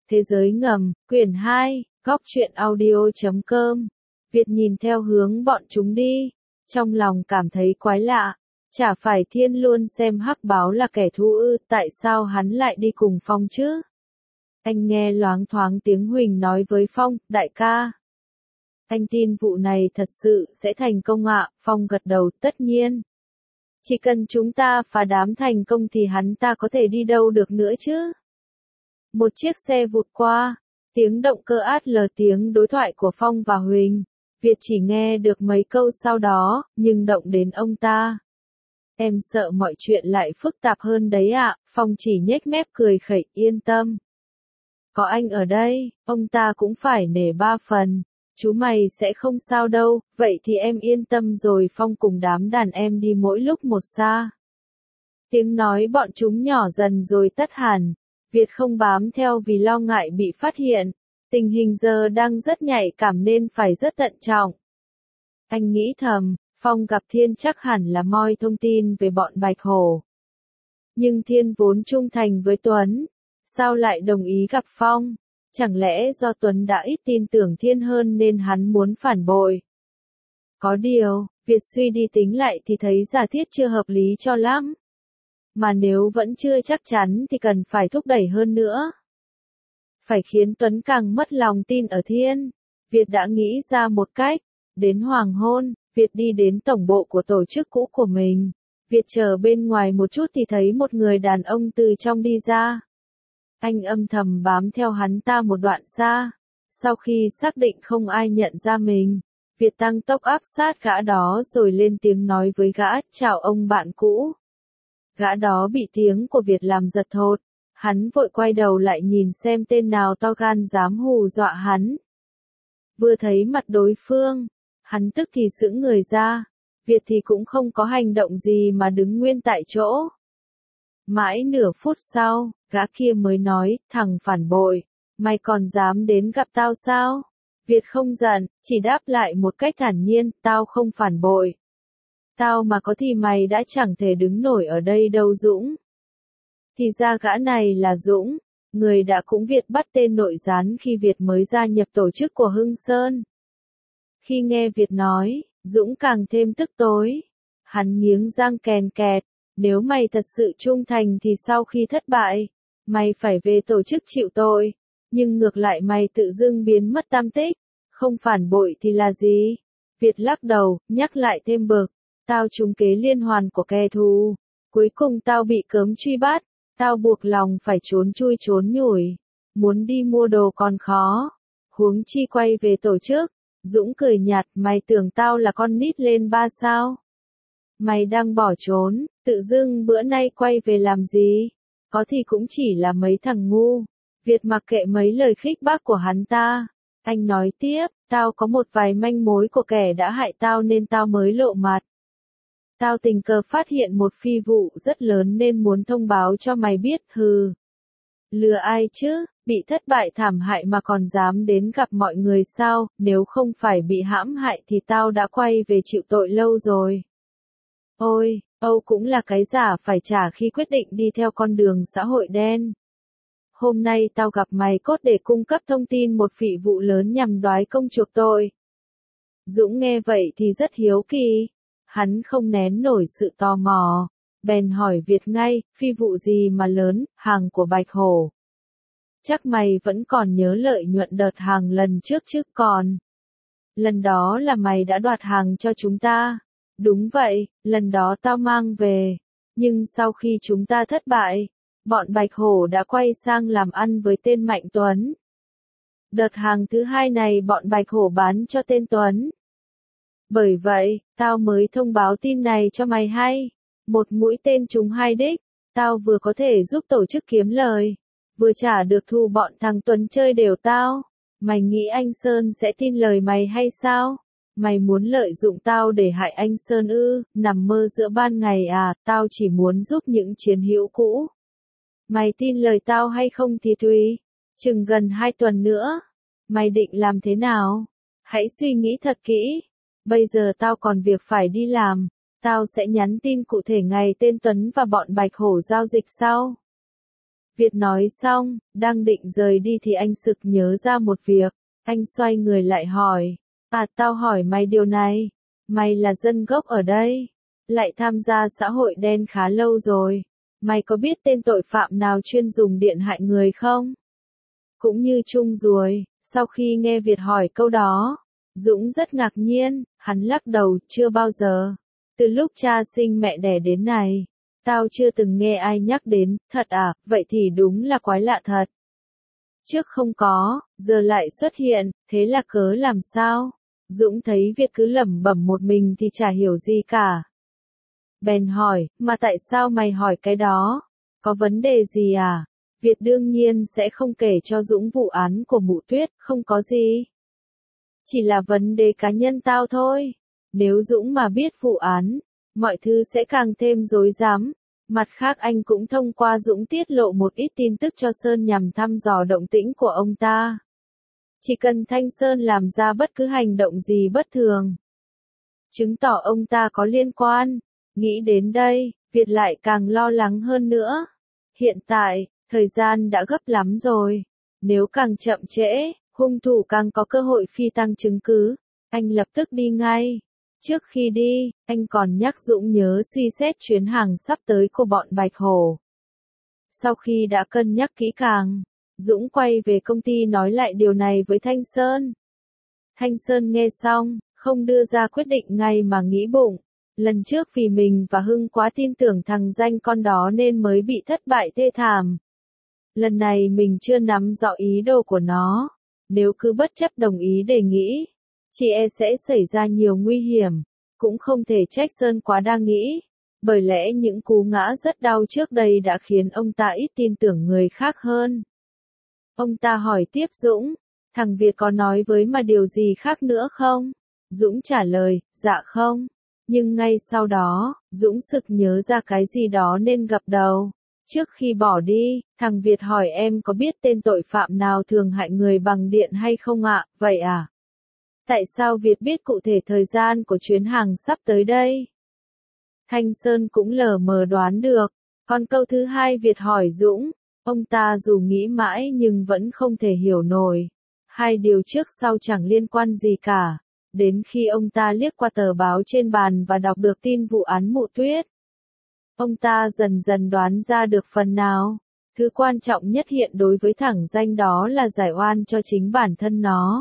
Thế giới ngầm, quyển 2, góc truyện audio.com. Việt nhìn theo hướng bọn chúng đi, trong lòng cảm thấy quái lạ. Chả phải Thiên luôn xem Hắc Báo là kẻ thù ư, tại sao hắn lại đi cùng Phong chứ? Anh nghe loáng thoáng tiếng Huỳnh nói với Phong, đại ca. Anh tin vụ này thật sự sẽ thành công ạ, Phong gật đầu, tất nhiên. Chỉ cần chúng ta phá đám thành công thì hắn ta có thể đi đâu được nữa chứ? Một chiếc xe vụt qua, tiếng động cơ át lờ tiếng đối thoại của Phong và Huỳnh. Việt chỉ nghe được mấy câu sau đó, nhưng động đến ông ta. Em sợ mọi chuyện lại phức tạp hơn đấy ạ, Phong chỉ nhếch mép cười khẩy, yên tâm. Có anh ở đây, ông ta cũng phải nể ba phần. Chú mày sẽ không sao đâu, vậy thì em yên tâm rồi. Phong cùng đám đàn em đi mỗi lúc một xa. Tiếng nói bọn chúng nhỏ dần rồi tắt hẳn. Việt không bám theo vì lo ngại bị phát hiện. Tình hình giờ đang rất nhạy cảm nên phải rất thận trọng. Anh nghĩ thầm, Phong gặp Thiên chắc hẳn là moi thông tin về bọn Bạch Hổ. Nhưng Thiên vốn trung thành với Tuấn. Sao lại đồng ý gặp Phong? Chẳng lẽ do Tuấn đã ít tin tưởng Thiên hơn nên hắn muốn phản bội? Có điều, Việt suy đi tính lại thì thấy giả thiết chưa hợp lý cho lắm. Mà nếu vẫn chưa chắc chắn thì cần phải thúc đẩy hơn nữa. Phải khiến Tuấn càng mất lòng tin ở Thiên. Việt đã nghĩ ra một cách. Đến hoàng hôn, Việt đi đến tổng bộ của tổ chức cũ của mình. Việt chờ bên ngoài một chút thì thấy một người đàn ông từ trong đi ra. Anh âm thầm bám theo hắn ta một đoạn xa. Sau khi xác định không ai nhận ra mình, Việt tăng tốc áp sát gã đó rồi lên tiếng nói với gã, chào ông bạn cũ. Gã đó bị tiếng của Việt làm giật thót. Hắn vội quay đầu lại nhìn xem tên nào to gan dám hù dọa hắn. Vừa thấy mặt đối phương, hắn tức thì sững người ra. Việt thì cũng không có hành động gì mà đứng nguyên tại chỗ. Mãi nửa phút sau, gã kia mới nói, thằng phản bội, mày còn dám đến gặp tao sao? Việt không giận, chỉ đáp lại một cách thản nhiên, tao không phản bội. Tao mà có thì mày đã chẳng thể đứng nổi ở đây đâu Dũng. Thì ra gã này là Dũng, người đã cũng Việt bắt tên nội gián khi Việt mới gia nhập tổ chức của Hưng Sơn. Khi nghe Việt nói, Dũng càng thêm tức tối. Hắn nghiến răng kèn kẹt, nếu mày thật sự trung thành thì sau khi thất bại, mày phải về tổ chức chịu tội. Nhưng ngược lại mày tự dưng biến mất tăm tích, không phản bội thì là gì? Việt lắc đầu, nhắc lại thêm bực, tao trúng kế liên hoàn của kẻ thù. Cuối cùng tao bị cấm truy bắt, tao buộc lòng phải trốn chui trốn nhủi. Muốn đi mua đồ còn khó, huống chi quay về tổ chức. Dũng cười nhạt, mày tưởng tao là con nít lên ba sao? Mày đang bỏ trốn, tự dưng bữa nay quay về làm gì? Có thì cũng chỉ là mấy thằng ngu. Việt mặc kệ mấy lời khích bác của hắn ta. Anh nói tiếp, tao có một vài manh mối của kẻ đã hại tao nên tao mới lộ mặt. Tao tình cờ phát hiện một phi vụ rất lớn nên muốn thông báo cho mày biết, hừ. Lừa ai chứ, bị thất bại thảm hại mà còn dám đến gặp mọi người sao, nếu không phải bị hãm hại thì tao đã quay về chịu tội lâu rồi. Ôi, Âu cũng là cái giả phải trả khi quyết định đi theo con đường xã hội đen. Hôm nay tao gặp mày cốt để cung cấp thông tin một phỉ vụ lớn nhằm đoái công chuộc tội. Dũng nghe vậy thì rất hiếu kỳ. Hắn không nén nổi sự tò mò. Bèn hỏi Việt ngay, phi vụ gì mà lớn, hàng của Bạch Hổ. Chắc mày vẫn còn nhớ lợi nhuận đợt hàng lần trước chứ còn. Lần đó là mày đã đoạt hàng cho chúng ta. Đúng vậy, lần đó tao mang về. Nhưng sau khi chúng ta thất bại, bọn Bạch Hổ đã quay sang làm ăn với tên Mạnh Tuấn. Đợt hàng thứ hai này bọn Bạch Hổ bán cho tên Tuấn. Bởi vậy, tao mới thông báo tin này cho mày hay. Một mũi tên trúng hai đích, tao vừa có thể giúp tổ chức kiếm lời, vừa trả được thù bọn thằng Tuấn chơi đều tao. Mày nghĩ anh Sơn sẽ tin lời mày hay sao? Mày muốn lợi dụng tao để hại anh Sơn ư? Nằm mơ giữa ban ngày à, tao chỉ muốn giúp những chiến hữu cũ. Mày tin lời tao hay không thì tùy. Chừng gần 2 tuần nữa, mày định làm thế nào? Hãy suy nghĩ thật kỹ. Bây giờ tao còn việc phải đi làm. Tao sẽ nhắn tin cụ thể ngày tên Tuấn và bọn Bạch Hổ giao dịch sau. Việt nói xong, đang định rời đi thì anh sực nhớ ra một việc. Anh xoay người lại hỏi. À, tao hỏi mày điều này. Mày là dân gốc ở đây. Lại tham gia xã hội đen khá lâu rồi. Mày có biết tên tội phạm nào chuyên dùng điện hại người không? Cũng như Trung Ruồi, sau khi nghe Việt hỏi câu đó, Dũng rất ngạc nhiên, hắn lắc đầu, chưa bao giờ. Từ lúc cha sinh mẹ đẻ đến này, tao chưa từng nghe ai nhắc đến, thật à, vậy thì đúng là quái lạ thật. Trước không có, giờ lại xuất hiện, thế là cớ làm sao? Dũng thấy Việt cứ lẩm bẩm một mình thì chả hiểu gì cả. Bèn hỏi, mà tại sao mày hỏi cái đó? Có vấn đề gì à? Việt đương nhiên sẽ không kể cho Dũng vụ án của Mụ Tuyết, không có gì. Chỉ là vấn đề cá nhân tao thôi. Nếu Dũng mà biết vụ án, mọi thứ sẽ càng thêm rối rắm. Mặt khác anh cũng thông qua Dũng tiết lộ một ít tin tức cho Sơn nhằm thăm dò động tĩnh của ông ta. Chỉ cần Thanh Sơn làm ra bất cứ hành động gì bất thường, chứng tỏ ông ta có liên quan. Nghĩ đến đây, Việt lại càng lo lắng hơn nữa. Hiện tại, thời gian đã gấp lắm rồi. Nếu càng chậm trễ, hung thủ càng có cơ hội phi tang chứng cứ. Anh lập tức đi ngay. Trước khi đi, anh còn nhắc Dũng nhớ suy xét chuyến hàng sắp tới của bọn Bạch Hổ. Sau khi đã cân nhắc kỹ càng, Dũng quay về công ty nói lại điều này với Thanh Sơn. Thanh Sơn nghe xong, không đưa ra quyết định ngay mà nghĩ bụng. Lần trước vì mình và Hưng quá tin tưởng thằng danh con đó nên mới bị thất bại thê thảm. Lần này mình chưa nắm rõ ý đồ của nó. Nếu cứ bất chấp đồng ý đề nghị, chỉ e sẽ xảy ra nhiều nguy hiểm. Cũng không thể trách Sơn quá đa nghĩ. Bởi lẽ những cú ngã rất đau trước đây đã khiến ông ta ít tin tưởng người khác hơn. Ông ta hỏi tiếp Dũng, thằng Việt có nói với mà điều gì khác nữa không? Dũng trả lời, dạ không. Nhưng ngay sau đó, Dũng sực nhớ ra cái gì đó nên gập đầu. Trước khi bỏ đi, thằng Việt hỏi em có biết tên tội phạm nào thường hại người bằng điện hay không ạ? Vậy à? Tại sao Việt biết cụ thể thời gian của chuyến hàng sắp tới đây? Thanh Sơn cũng lờ mờ đoán được. Còn câu thứ hai Việt hỏi Dũng, ông ta dù nghĩ mãi nhưng vẫn không thể hiểu nổi. Hai điều trước sau chẳng liên quan gì cả. Đến khi ông ta liếc qua tờ báo trên bàn và đọc được tin vụ án Mụ Tuyết, ông ta dần dần đoán ra được phần nào. Thứ quan trọng nhất hiện đối với thằng danh đó là giải oan cho chính bản thân nó.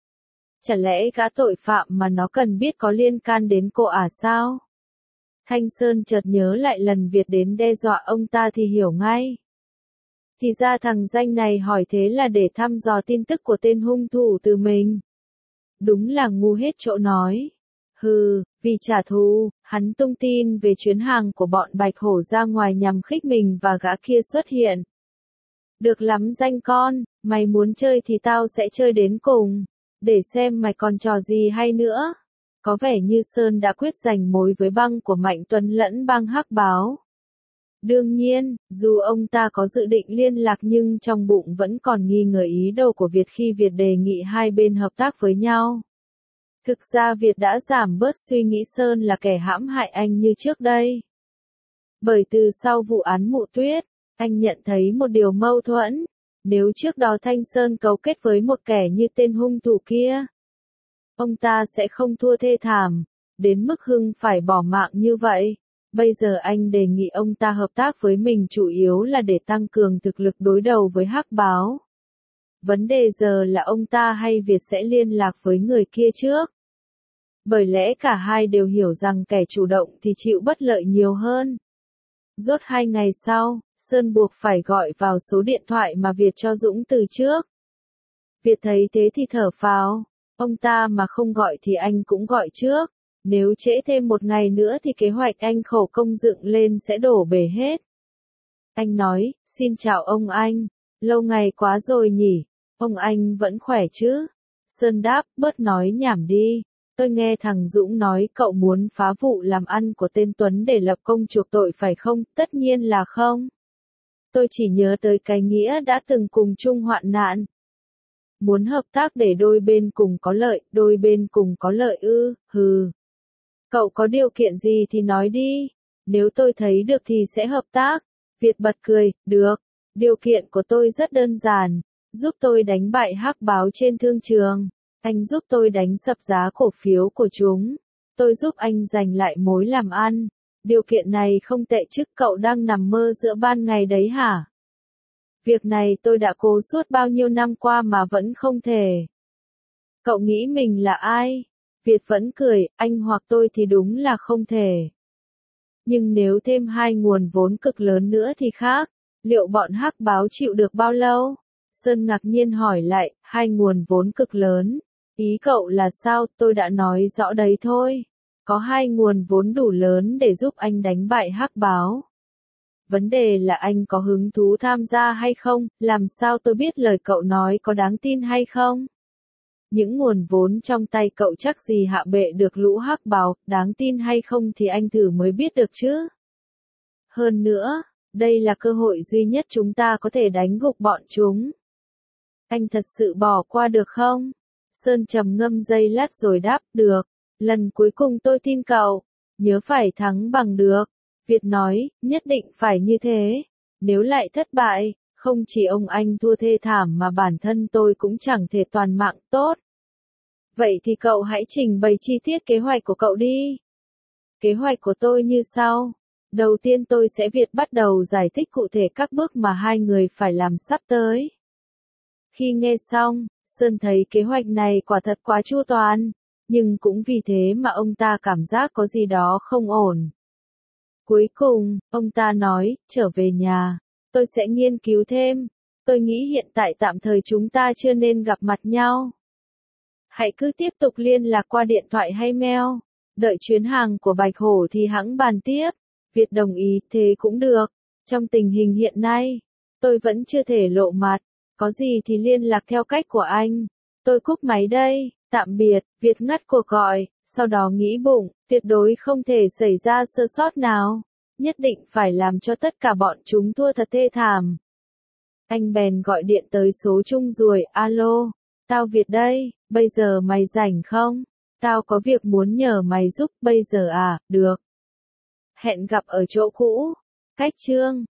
Chả lẽ gã tội phạm mà nó cần biết có liên can đến cô à sao? Thanh Sơn chợt nhớ lại lần Việt đến đe dọa ông ta thì hiểu ngay. Thì ra thằng danh này hỏi thế là để thăm dò tin tức của tên hung thủ từ mình. Đúng là ngu hết chỗ nói. Hừ, vì trả thù, hắn tung tin về chuyến hàng của bọn Bạch Hổ ra ngoài nhằm khích mình và gã kia xuất hiện. Được lắm danh con, mày muốn chơi thì tao sẽ chơi đến cùng. Để xem mày còn trò gì hay nữa. Có vẻ như Sơn đã quyết giành mối với băng của Mạnh Tuấn lẫn băng Hắc Báo. Đương nhiên, dù ông ta có dự định liên lạc nhưng trong bụng vẫn còn nghi ngờ ý đồ của Việt khi Việt đề nghị hai bên hợp tác với nhau. Thực ra Việt đã giảm bớt suy nghĩ Sơn là kẻ hãm hại anh như trước đây. Bởi từ sau vụ án Mụ Tuyết, anh nhận thấy một điều mâu thuẫn. Nếu trước đó Thanh Sơn cấu kết với một kẻ như tên hung thủ kia, ông ta sẽ không thua thê thảm, đến mức Hưng phải bỏ mạng như vậy. Bây giờ anh đề nghị ông ta hợp tác với mình chủ yếu là để tăng cường thực lực đối đầu với Hắc Báo. Vấn đề giờ là ông ta hay Việt sẽ liên lạc với người kia trước. Bởi lẽ cả hai đều hiểu rằng kẻ chủ động thì chịu bất lợi nhiều hơn. Rốt 2 ngày sau, Sơn buộc phải gọi vào số điện thoại mà Việt cho Dũng từ trước. Việt thấy thế thì thở phào, ông ta mà không gọi thì anh cũng gọi trước. Nếu trễ thêm 1 ngày nữa thì kế hoạch anh khổ công dựng lên sẽ đổ bể hết. Anh nói, xin chào ông anh, lâu ngày quá rồi nhỉ, ông anh vẫn khỏe chứ? Sơn đáp, bớt nói nhảm đi. Tôi nghe thằng Dũng nói cậu muốn phá vụ làm ăn của tên Tuấn để lập công chuộc tội phải không? Tất nhiên là không. Tôi chỉ nhớ tới cái nghĩa đã từng cùng chung hoạn nạn. Muốn hợp tác để đôi bên cùng có lợi, đôi bên cùng có lợi ư, hừ. Cậu có điều kiện gì thì nói đi, nếu tôi thấy được thì sẽ hợp tác. Việt bật cười, được, Điều kiện của tôi rất đơn giản, giúp tôi đánh bại hắc báo trên thương trường. Anh giúp tôi đánh sập giá cổ phiếu của chúng. Tôi giúp anh giành lại mối làm ăn. Điều kiện này không tệ chứ, cậu đang nằm mơ giữa ban ngày đấy hả? Việc này tôi đã cố suốt bao nhiêu năm qua mà vẫn không thể. Cậu nghĩ mình là ai? Việt vẫn cười, anh hoặc tôi thì đúng là không thể. Nhưng nếu thêm hai nguồn vốn cực lớn nữa thì khác. Liệu bọn hắc báo chịu được bao lâu? Sơn ngạc nhiên hỏi lại, hai nguồn vốn cực lớn. Ý cậu là sao? Tôi đã nói rõ đấy thôi. Có hai nguồn vốn đủ lớn để giúp anh đánh bại hắc báo. Vấn đề là anh có hứng thú tham gia hay không, làm sao tôi biết lời cậu nói có đáng tin hay không? Những nguồn vốn trong tay cậu chắc gì hạ bệ được lũ hắc báo, đáng tin hay không thì anh thử mới biết được chứ. Hơn nữa, đây là cơ hội duy nhất chúng ta có thể đánh gục bọn chúng. Anh thật sự bỏ qua được không? Sơn trầm ngâm giây lát rồi đáp, được. Lần cuối cùng tôi tin cậu. Nhớ phải thắng bằng được. Việt nói, nhất định phải như thế. Nếu lại thất bại, không chỉ ông anh thua thê thảm mà bản thân tôi cũng chẳng thể toàn mạng tốt. Vậy thì cậu hãy trình bày chi tiết kế hoạch của cậu đi. Kế hoạch của tôi như sau. Đầu tiên tôi sẽ bắt đầu giải thích cụ thể các bước mà hai người phải làm sắp tới. Khi nghe xong, Sơn thấy kế hoạch này quả thật quá chu toàn, nhưng cũng vì thế mà ông ta cảm giác có gì đó không ổn. Cuối cùng, ông ta nói, trở về nhà, tôi sẽ nghiên cứu thêm. Tôi nghĩ hiện tại tạm thời chúng ta chưa nên gặp mặt nhau. Hãy cứ tiếp tục liên lạc qua điện thoại hay mail. Đợi chuyến hàng của Bạch Hổ thì hẵng bàn tiếp. Việt đồng ý, thế cũng được. Trong tình hình hiện nay, tôi vẫn chưa thể lộ mặt. Có gì thì liên lạc theo cách của anh. Tôi cúp máy đây, tạm biệt. Việt ngắt cuộc gọi, sau đó nghĩ bụng, tuyệt đối không thể xảy ra sơ sót nào. Nhất định phải làm cho tất cả bọn chúng thua thật thê thảm. Anh bèn gọi điện tới số chung ruồi, alo, tao Việt đây, bây giờ mày rảnh không? Tao có việc muốn nhờ mày giúp, bây giờ à, được. Hẹn gặp ở chỗ cũ. Cách chương